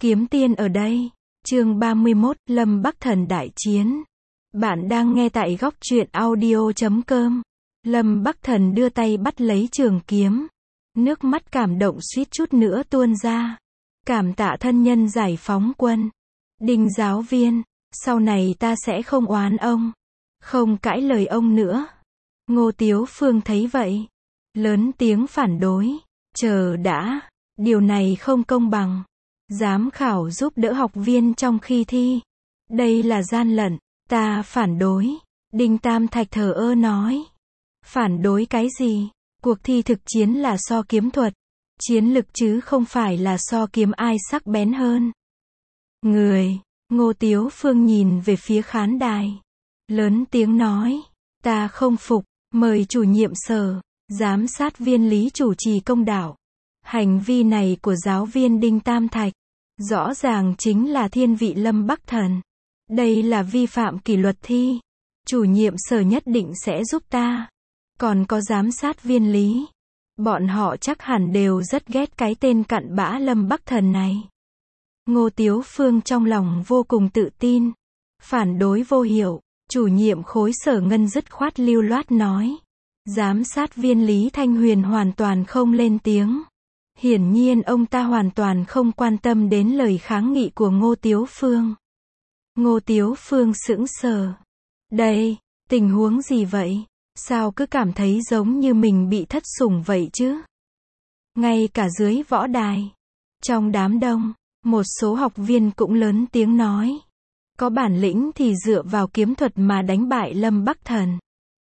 Kiếm tiên ở đây. Chương 31, Lâm Bắc Thần đại chiến. Bạn đang nghe tại góc truyện audio.com. Lâm Bắc Thần đưa tay bắt lấy trường kiếm. Nước mắt cảm động suýt chút nữa tuôn ra. Cảm tạ thân nhân giải phóng quân. Đinh giáo viên, sau này ta sẽ không oán ông. Không cãi lời ông nữa. Ngô Tiếu Phương thấy vậy. Lớn tiếng phản đối. Chờ đã, điều này không công bằng. Giám khảo giúp đỡ học viên trong khi thi. Đây là gian lận, ta phản đối. Đinh Tam Thạch thờ ơ nói. Phản đối cái gì? Cuộc thi thực chiến là so kiếm thuật. Chiến lực chứ không phải là so kiếm ai sắc bén hơn. Ngô Tiếu Phương nhìn về phía khán đài. Lớn tiếng nói. Ta không phục, mời chủ nhiệm sở, giám sát viên Lý chủ trì công đạo. Hành vi này của giáo viên Đinh Tam Thạch, rõ ràng chính là thiên vị Lâm Bắc Thần. Đây là vi phạm kỷ luật thi. Chủ nhiệm sở nhất định sẽ giúp ta. Còn có giám sát viên Lý. Bọn họ chắc hẳn đều rất ghét cái tên cặn bã Lâm Bắc Thần này. Ngô Tiếu Phương trong lòng vô cùng tự tin. Phản đối vô hiệu. Chủ nhiệm khối sở ngân dứt khoát lưu loát nói. Giám sát viên Lý Thanh Huyền hoàn toàn không lên tiếng. Hiển nhiên ông ta hoàn toàn không quan tâm đến lời kháng nghị của Ngô Tiếu Phương. Ngô Tiếu Phương sững sờ. Đây, tình huống gì vậy? Sao cứ cảm thấy giống như mình bị thất sủng vậy chứ? Ngay cả dưới võ đài, trong đám đông, một số học viên cũng lớn tiếng nói. Có bản lĩnh thì dựa vào kiếm thuật mà đánh bại Lâm Bắc Thần.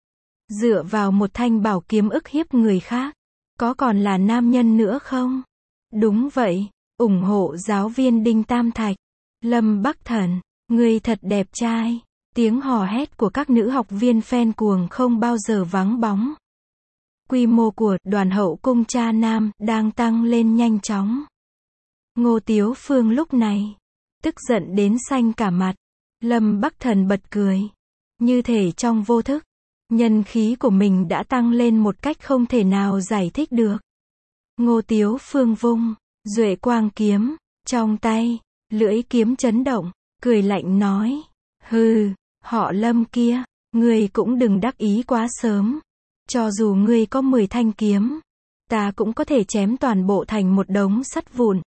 Dựa vào một thanh bảo kiếm ức hiếp người khác. Có còn là nam nhân nữa không? Đúng vậy, ủng hộ giáo viên Đinh Tam Thạch. Lâm Bắc Thần, người thật đẹp trai. Tiếng hò hét của các nữ học viên fan cuồng không bao giờ vắng bóng. Quy mô của đoàn hậu cung cha nam đang tăng lên nhanh chóng. Ngô Tiếu Phương lúc này tức giận đến xanh cả mặt. Lâm Bắc Thần bật cười. Như thể trong vô thức, nhân khí của mình đã tăng lên một cách không thể nào giải thích được. Ngô Tiếu Phương vung duệ quang kiếm trong tay, lưỡi kiếm chấn động, cười lạnh nói. Hừ, họ Lâm kia, ngươi cũng đừng đắc ý quá sớm. Cho dù ngươi có 10 thanh kiếm, ta cũng có thể chém toàn bộ thành một đống sắt vụn.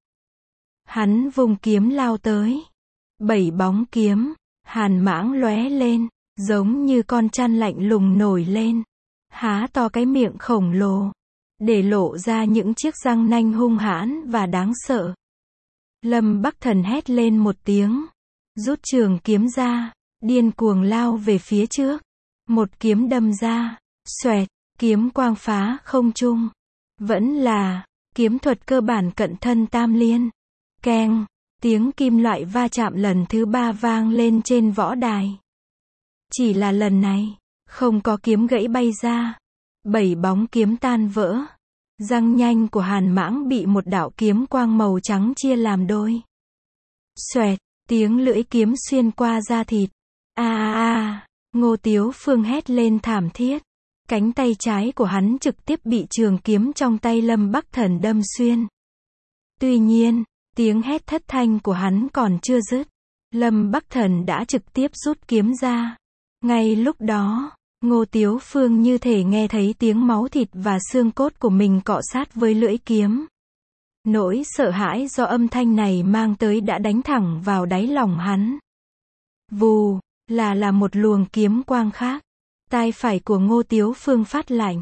Hắn vung kiếm lao tới. 7 bóng kiếm, hàn mãng lóe lên, giống như con chăn lạnh lùng nổi lên. Há to cái miệng khổng lồ, để lộ ra những chiếc răng nanh hung hãn và đáng sợ. Lâm Bắc Thần hét lên một tiếng. Rút trường kiếm ra, điên cuồng lao về phía trước. Một kiếm đâm ra, xoẹt, kiếm quang phá không trung. Vẫn là kiếm thuật cơ bản cận thân tam liên. Keng, tiếng kim loại va chạm lần thứ 3 vang lên trên võ đài. Chỉ là lần này, không có kiếm gãy bay ra. 7 bóng kiếm tan vỡ. Răng nhanh của hàn mãng bị một đạo kiếm quang màu trắng chia làm đôi. Xoẹt, tiếng lưỡi kiếm xuyên qua da thịt. Ngô Tiếu Phương hét lên thảm thiết. Cánh tay trái của hắn trực tiếp bị trường kiếm trong tay Lâm Bắc Thần đâm xuyên. Tuy nhiên, tiếng hét thất thanh của hắn còn chưa dứt. Lâm Bắc Thần đã trực tiếp rút kiếm ra. Ngay lúc đó, Ngô Tiếu Phương như thể nghe thấy tiếng máu thịt và xương cốt của mình cọ sát với lưỡi kiếm. Nỗi sợ hãi do âm thanh này mang tới đã đánh thẳng vào đáy lòng hắn. Vù, là một luồng kiếm quang khác. Tai phải của Ngô Tiếu Phương phát lạnh.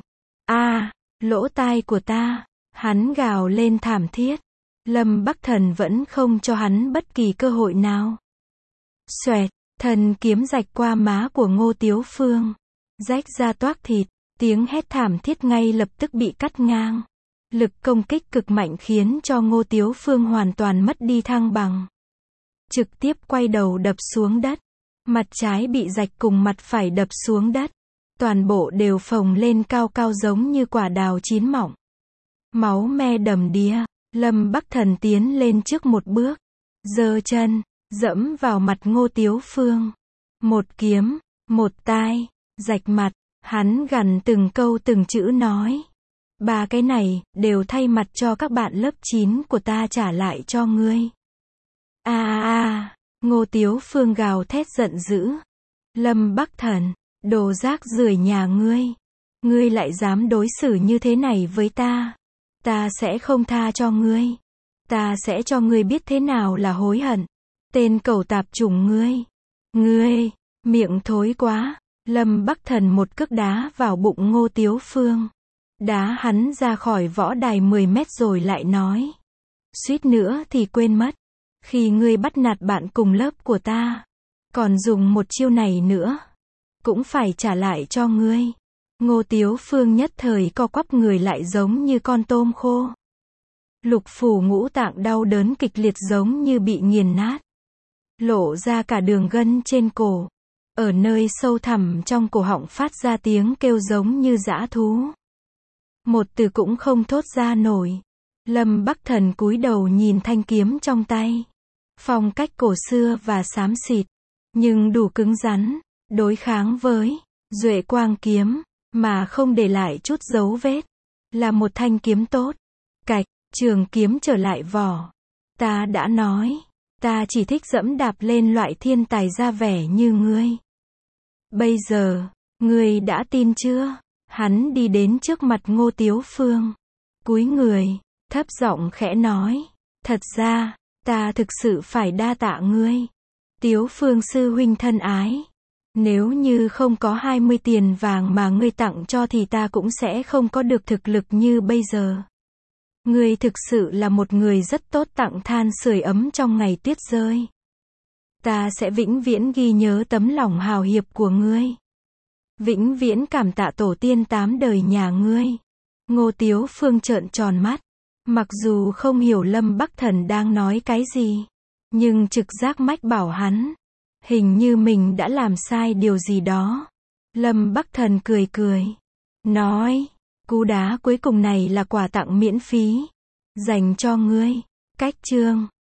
Lỗ tai của ta. Hắn gào lên thảm thiết. Lâm Bắc Thần vẫn không cho hắn bất kỳ cơ hội nào. Xoẹt, thần kiếm rạch qua má của Ngô Tiếu Phương. Rách ra toác thịt, tiếng hét thảm thiết ngay lập tức bị cắt ngang. Lực công kích cực mạnh khiến cho Ngô Tiếu Phương hoàn toàn mất đi thăng bằng. Trực tiếp quay đầu đập xuống đất. Mặt trái bị rạch cùng mặt phải đập xuống đất. Toàn bộ đều phồng lên cao cao giống như quả đào chín mọng. Máu me đầm đìa. Lâm Bắc Thần tiến lên trước một bước. Giơ chân, dẫm vào mặt Ngô Tiếu Phương. Một kiếm, một tai, rạch mặt. Hắn gằn từng câu từng chữ nói. 3 cái này, đều thay mặt cho các bạn lớp 9 của ta trả lại cho ngươi. Ngô Tiếu Phương gào thét giận dữ. Lâm Bắc Thần, đồ rác rưởi nhà ngươi. Ngươi lại dám đối xử như thế này với ta. Ta sẽ không tha cho ngươi. Ta sẽ cho ngươi biết thế nào là hối hận. Tên cẩu tạp chủng ngươi. Ngươi, miệng thối quá. Lâm Bắc Thần một cước đá vào bụng Ngô Tiếu Phương. Đá hắn ra khỏi võ đài 10 mét rồi lại nói. Suýt nữa thì quên mất. Khi ngươi bắt nạt bạn cùng lớp của ta, còn dùng một chiêu này nữa, cũng phải trả lại cho ngươi. Ngô Tiếu Phương nhất thời co quắp người lại giống như con tôm khô. Lục phủ ngũ tạng đau đớn kịch liệt giống như bị nghiền nát. Lộ ra cả đường gân trên cổ. Ở nơi sâu thẳm trong cổ họng phát ra tiếng kêu giống như dã thú. Một từ cũng không thốt ra nổi. Lâm Bắc Thần cúi đầu nhìn thanh kiếm trong tay. Phong cách cổ xưa và xám xịt, nhưng đủ cứng rắn, đối kháng với Duệ Quang kiếm, mà không để lại chút dấu vết. Là một thanh kiếm tốt. Cạch, trường kiếm trở lại vỏ. Ta đã nói, ta chỉ thích dẫm đạp lên loại thiên tài ra vẻ như ngươi. Bây giờ, ngươi đã tin chưa? Hắn đi đến trước mặt Ngô Tiếu Phương. Cúi người, thấp giọng khẽ nói. Thật ra, ta thực sự phải đa tạ ngươi. Tiếu Phương sư huynh thân ái. Nếu như không có 20 tiền vàng mà ngươi tặng cho thì ta cũng sẽ không có được thực lực như bây giờ. Ngươi thực sự là một người rất tốt, tặng than sưởi ấm trong ngày tuyết rơi. Ta sẽ vĩnh viễn ghi nhớ tấm lòng hào hiệp của ngươi. Vĩnh viễn cảm tạ tổ tiên 8 đời nhà ngươi. Ngô Tiếu Phương trợn tròn mắt. Mặc dù không hiểu Lâm Bắc Thần đang nói cái gì, nhưng trực giác mách bảo hắn, hình như mình đã làm sai điều gì đó. Lâm Bắc Thần cười cười, nói, cú đá cuối cùng này là quà tặng miễn phí, dành cho ngươi. Cách chương